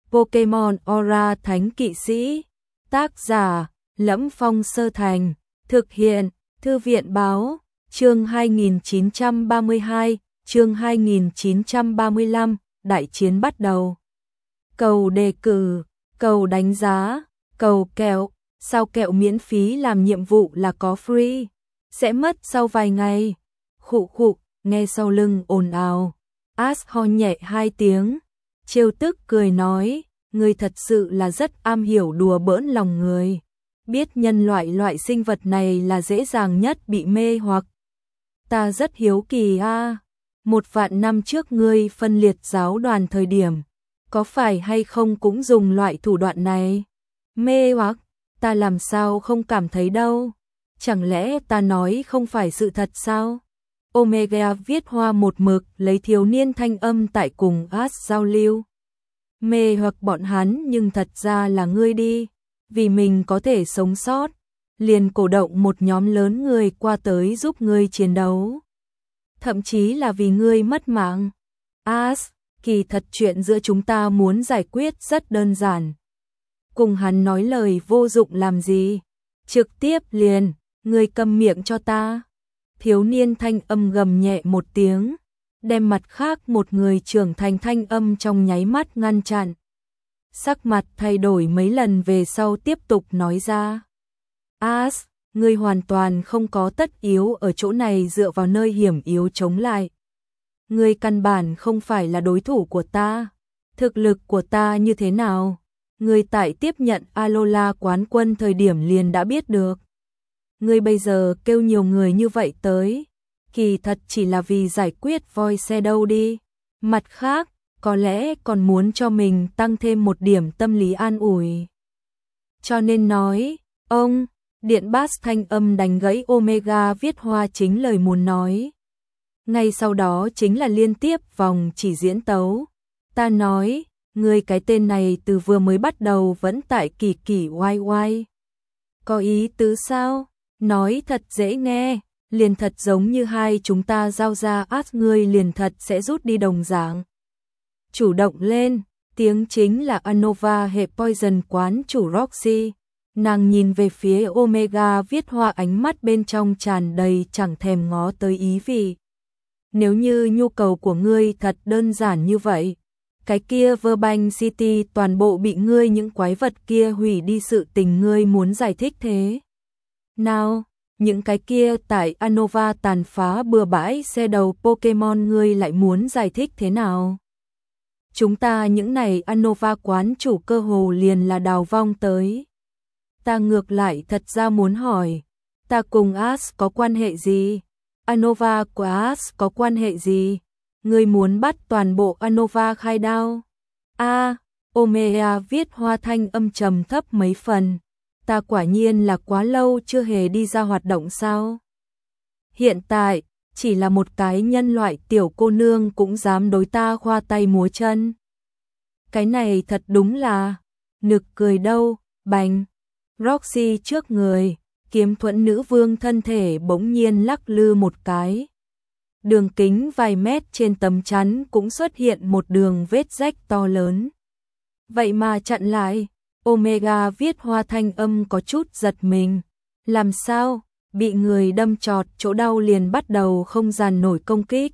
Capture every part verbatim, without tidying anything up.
Pokemon Aura Thánh Kỵ Sĩ. Tác giả: Lẫm Phong Sơ Thành. Thực hiện: Thư viện báo. Chương hai nghìn chín trăm ba mươi hai, chương hai nghìn chín trăm ba mươi lăm, đại chiến bắt đầu. Cầu đề cử, cầu đánh giá, cầu kẹo, sao kẹo miễn phí làm nhiệm vụ là có free, sẽ mất sau vài ngày. Khụ khụ, nghe sau lưng ồn ào. Ash ho nhẹ hai tiếng, trêu tức cười nói, ngươi thật sự là rất am hiểu đùa bỡn lòng người. Biết nhân loại loại sinh vật này là dễ dàng nhất bị mê hoặc. Ta rất hiếu kỳ a, một vạn năm trước ngươi phân liệt giáo đoàn thời điểm, có phải hay không cũng dùng loại thủ đoạn này? Mê hoặc, ta làm sao không cảm thấy đâu. Chẳng lẽ ta nói không phải sự thật sao? Omega viết hoa một mực lấy thiếu niên thanh âm tại cùng Ash giao lưu. Mê hoặc bọn hắn nhưng thật ra là ngươi đi. Vì mình có thể sống sót, liền cổ động một nhóm lớn người qua tới giúp ngươi chiến đấu. Thậm chí là vì ngươi mất mạng. Ash, kỳ thật chuyện giữa chúng ta muốn giải quyết rất đơn giản. Cùng hắn nói lời vô dụng làm gì? Trực tiếp liền, ngươi câm miệng cho ta. Thiếu niên thanh âm gầm nhẹ một tiếng, đem mặt khác một người trưởng thành thanh âm trong nháy mắt ngăn chặn. Sắc mặt thay đổi mấy lần về sau tiếp tục nói ra. Ash, ngươi hoàn toàn không có tất yếu ở chỗ này dựa vào nơi hiểm yếu chống lại. Ngươi căn bản không phải là đối thủ của ta. Thực lực của ta như thế nào? Ngươi tại tiếp nhận Alola quán quân thời điểm liền đã biết được. Ngươi bây giờ kêu nhiều người như vậy tới, kỳ thật chỉ là vì giải quyết Void Shadow đi. Mặt khác, có lẽ còn muốn cho mình tăng thêm một điểm tâm lý an ủi. Cho nên nói, ông, điện bass thanh âm đánh gãy Omega viết hoa chính lời muốn nói. Ngay sau đó chính là liên tiếp vòng chỉ diễn tấu. Ta nói, ngươi cái tên này từ vừa mới bắt đầu vẫn tại kỳ kỳ oai oai. Có ý tứ sao? Nói thật dễ nghe, liền thật giống như hai chúng ta giao ra át ngươi liền thật sẽ rút đi đồng dạng. Chủ động lên, tiếng chính là Anova hệ Poison quán chủ Roxy. Nàng nhìn về phía Omega viết hoa ánh mắt bên trong tràn đầy chẳng thèm ngó tới ý vị. Nếu như nhu cầu của ngươi thật đơn giản như vậy, cái kia Verbank City toàn bộ bị ngươi những quái vật kia hủy đi, sự tình ngươi muốn giải thích thế nào? Những cái kia tại Anova tàn phá bừa bãi xe đầu Pokemon ngươi lại muốn giải thích thế nào? Chúng ta những này Anova quán chủ cơ hồ liền là đào vong tới. Ta ngược lại thật ra muốn hỏi, ta cùng Ash có quan hệ gì? Anova của Ash có quan hệ gì? Ngươi muốn bắt toàn bộ Anova khai đao? A, Omega viết hoa thanh âm trầm thấp mấy phần. Ta quả nhiên là quá lâu chưa hề đi ra hoạt động sao? Hiện tại, chỉ là một cái nhân loại tiểu cô nương cũng dám đối ta khoa tay múa chân. Cái này thật đúng là nực cười đâu. Bành. Roxy trước người, kiếm thuẫn nữ vương thân thể bỗng nhiên lắc lư một cái. Đường kính vài mét trên tấm chắn cũng xuất hiện một đường vết rách to lớn. Vậy mà chặn lại. Omega viết hoa thanh âm có chút giật mình. Làm sao? Bị người đâm trọt chỗ đau liền bắt đầu không dàn nổi công kích.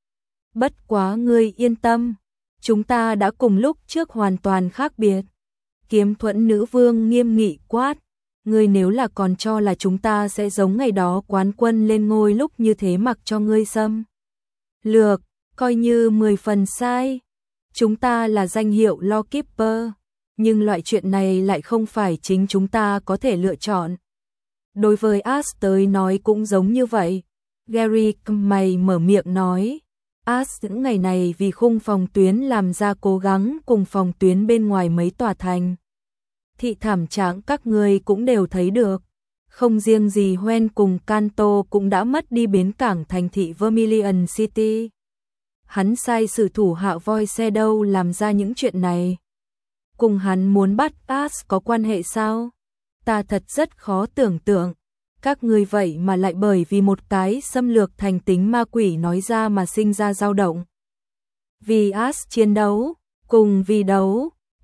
Bất quá ngươi yên tâm, chúng ta đã cùng lúc trước hoàn toàn khác biệt. Kiếm thuẫn nữ vương nghiêm nghị quát, ngươi nếu là còn cho là chúng ta sẽ giống ngày đó quán quân lên ngôi lúc như thế mặc cho ngươi xâm lược, coi như mười phần sai. Chúng ta là danh hiệu Law Keeper, nhưng loại chuyện này lại không phải chính chúng ta có thể lựa chọn. Đối với Ash tới nói cũng giống như vậy. Gary mày mở miệng nói, Ash những ngày này vì khung phòng tuyến làm ra cố gắng cùng phòng tuyến bên ngoài mấy tòa thành. Thị thảm trạng các người cũng đều thấy được. Không riêng gì Hoenn cùng Kanto cũng đã mất đi bến cảng thành thị Vermilion City. Hắn sai sử thủ hạ Void Shadow làm ra những chuyện này. Cùng hắn muốn bắt Ash có quan hệ sao? Ta thật rất khó tưởng tượng. Các người vậy mà lại bởi vì một cái xâm lược thành tính ma quỷ nói ra mà sinh ra dao động. Vì Ash chiến đấu, cùng vì đấu,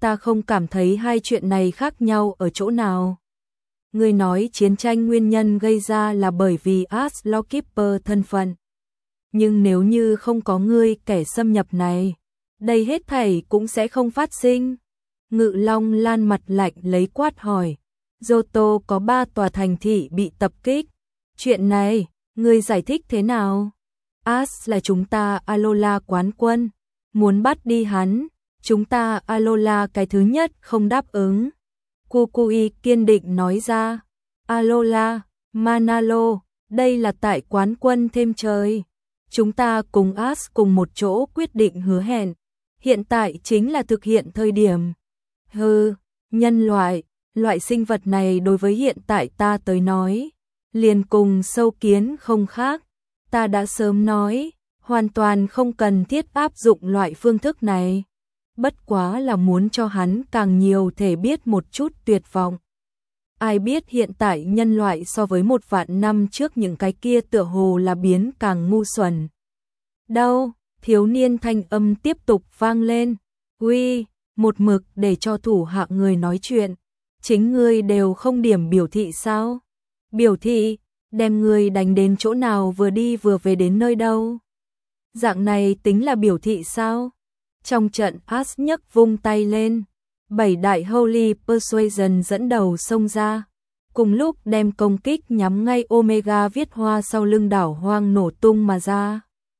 ta không cảm thấy hai chuyện này khác nhau ở chỗ nào. Ngươi nói chiến tranh nguyên nhân gây ra là bởi vì Ash Lawkeeper thân phận. Nhưng nếu như không có ngươi kẻ xâm nhập này, đây hết thảy cũng sẽ không phát sinh. Ngự Long Lan mặt lạnh lấy quát hỏi. Johto có ba tòa thành thị bị tập kích. Chuyện này, ngươi giải thích thế nào? Ash là chúng ta Alola quán quân. Muốn bắt đi hắn, chúng ta Alola cái thứ nhất không đáp ứng. Kukui kiên định nói ra. Alola, Manalo, đây là tại quán quân thêm trời. Chúng ta cùng Ash cùng một chỗ quyết định hứa hẹn. Hiện tại chính là thực hiện thời điểm. Hừ, nhân loại, loại sinh vật này đối với hiện tại ta tới nói, liền cùng sâu kiến không khác. Ta đã sớm nói, hoàn toàn không cần thiết áp dụng loại phương thức này. Bất quá là muốn cho hắn càng nhiều thể biết một chút tuyệt vọng. Ai biết hiện tại nhân loại so với một vạn năm trước những cái kia tựa hồ là biến càng ngu xuẩn. Đâu, thiếu niên thanh âm tiếp tục vang lên. Uy, một mực để cho thủ hạ người nói chuyện. Chính ngươi đều không điểm biểu thị sao? Biểu thị, đem ngươi đánh đến chỗ nào vừa đi vừa về đến nơi đâu? Dạng này tính là biểu thị sao? Trong trận Ash nhấc vung tay lên. Bảy đại Holy Persuasion dẫn đầu xông ra. Cùng lúc đem công kích nhắm ngay Omega viết hoa sau lưng đảo hoang nổ tung mà ra.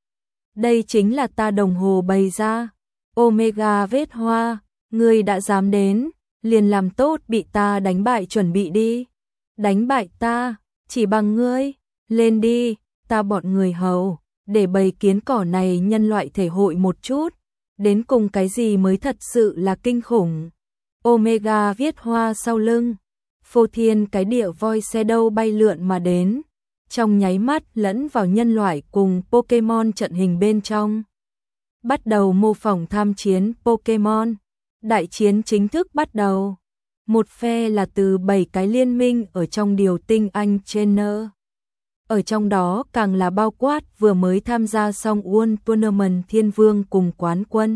Đây chính là ta đồng hồ bày ra. Omega viết hoa, ngươi đã dám đến, liền làm tốt bị ta đánh bại chuẩn bị đi. Đánh bại ta, chỉ bằng ngươi, lên đi, ta bọn người hầu, để bầy kiến cỏ này nhân loại thể hội một chút. Đến cùng cái gì mới thật sự là kinh khủng. Omega viết hoa sau lưng. Phô thiên cái địa voi shadow bay lượn mà đến. Trong nháy mắt lẫn vào nhân loại cùng Pokemon trận hình bên trong. Bắt đầu mô phỏng tham chiến Pokemon. Đại chiến chính thức bắt đầu. Một phe là từ bảy cái liên minh ở trong điều tinh anh trainer. Ở trong đó càng là bao quát vừa mới tham gia xong World Tournament Thiên Vương cùng quán quân.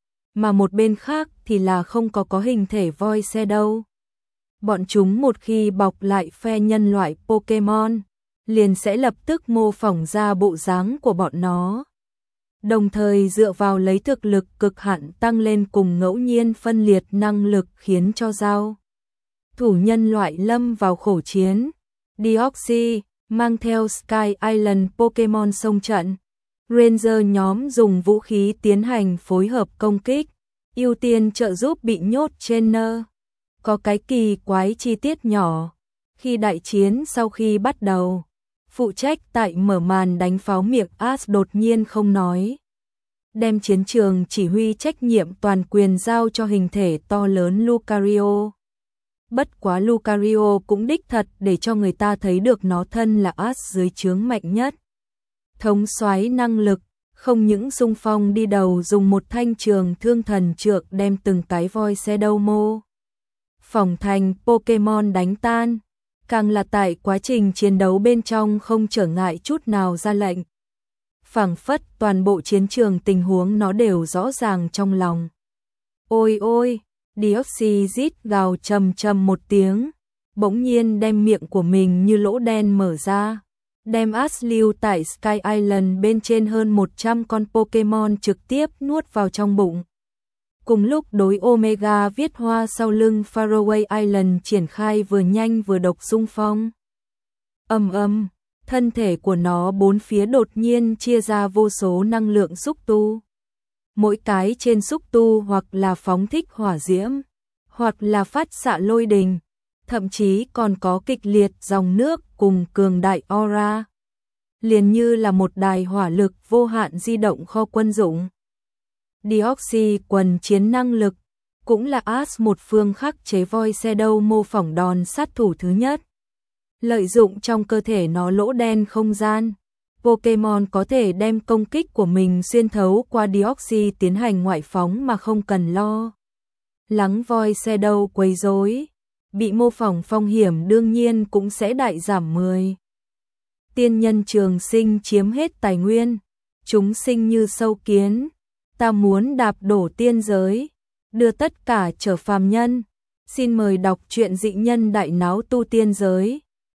Mà một bên khác thì là không có có hình thể voi xe đâu. Bọn chúng một khi bọc lại phe nhân loại Pokemon, liền sẽ lập tức mô phỏng ra bộ dáng của bọn nó. Đồng thời dựa vào lấy thực lực cực hạn tăng lên cùng ngẫu nhiên phân liệt năng lực khiến cho giao thủ nhân loại lâm vào khổ chiến. Deoxy mang theo Sky Island Pokemon xông trận. Ranger nhóm dùng vũ khí tiến hành phối hợp công kích, ưu tiên trợ giúp bị nhốt trainer. Có cái kỳ quái chi tiết nhỏ, khi đại chiến sau khi bắt đầu, phụ trách tại mở màn đánh pháo miệng Ash đột nhiên không nói. Đem chiến trường chỉ huy trách nhiệm toàn quyền giao cho hình thể to lớn Lucario. Bất quá Lucario cũng đích thật để cho người ta thấy được nó thân là Ash dưới trướng mạnh nhất. Thống soái năng lực, không những xung phong đi đầu dùng một thanh trường thương thần trượng đem từng cái voi xe đâu mô phỏng thành Pokemon đánh tan, càng là tại quá trình chiến đấu bên trong không trở ngại chút nào ra lệnh. Phảng phất toàn bộ chiến trường tình huống nó đều rõ ràng trong lòng. Ôi ôi, Deoxy rít gào trầm trầm một tiếng, bỗng nhiên đem miệng của mình như lỗ đen mở ra, đem Ash lưu tại Sky Island bên trên hơn một trăm con Pokemon trực tiếp nuốt vào trong bụng. Cùng lúc đối Omega viết hoa sau lưng Faraway Island triển khai vừa nhanh vừa độc xung phong. Ầm ầm, thân thể của nó bốn phía đột nhiên chia ra vô số năng lượng xúc tu. Mỗi cái trên xúc tu hoặc là phóng thích hỏa diễm, hoặc là phát xạ lôi đình, thậm chí còn có kịch liệt dòng nước cùng cường đại aura. Liền như là một đài hỏa lực vô hạn di động kho quân dụng. Deoxy quần chiến năng lực, cũng là Ash một phương khắc chế voi xe đâu mô phỏng đòn sát thủ thứ nhất. Lợi dụng trong cơ thể nó lỗ đen không gian, Pokemon có thể đem công kích của mình xuyên thấu qua Deoxy tiến hành ngoại phóng mà không cần lo lắng voi xe đâu quấy rối. Bị mô phỏng phong hiểm đương nhiên cũng sẽ đại giảm mười. Tiên nhân trường sinh chiếm hết tài nguyên, chúng sinh như sâu kiến, ta muốn đạp đổ tiên giới. đưa tất cả trở phàm nhân. Xin mời đọc truyện Dị nhân đại náo tu tiên giới.